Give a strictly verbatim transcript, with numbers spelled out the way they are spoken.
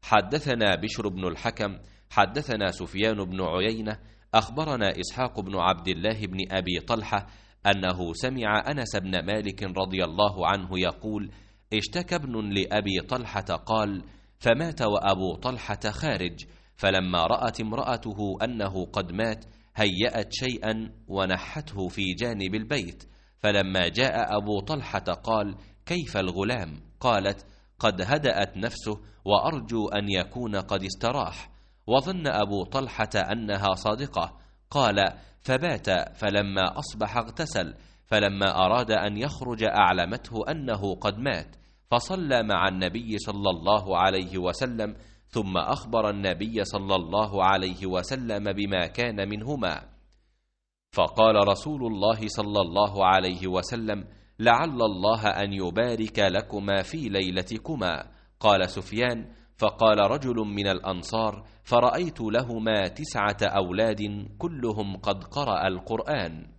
حدثنا بشر بن الحكم حدثنا سفيان بن عيينة أخبرنا إسحاق بن عبد الله بن أبي طلحة أنه سمع أنس بن مالك رضي الله عنه يقول: اشتكى ابن لأبي طلحة قال: فمات وأبو طلحة خارج، فلما رأت امرأته أنه قد مات هيأت شيئا ونحته في جانب البيت، فلما جاء أبو طلحة قال: كيف الغلام؟ قالت: قد هدأت نفسه وأرجو أن يكون قد استراح. وظن أبو طلحة أنها صادقة. قال: فبات، فلما أصبح اغتسل، فلما أراد أن يخرج أعلمته أنه قد مات، فصلى مع النبي صلى الله عليه وسلم، ثم أخبر النبي صلى الله عليه وسلم بما كان منهما. فقال رسول الله صلى الله عليه وسلم: لعل الله أن يبارك لكما في ليلتكما. قال سفيان: فقال رجل من الأنصار: فرأيت لهما تسعة أولاد كلهم قد قرأ القرآن.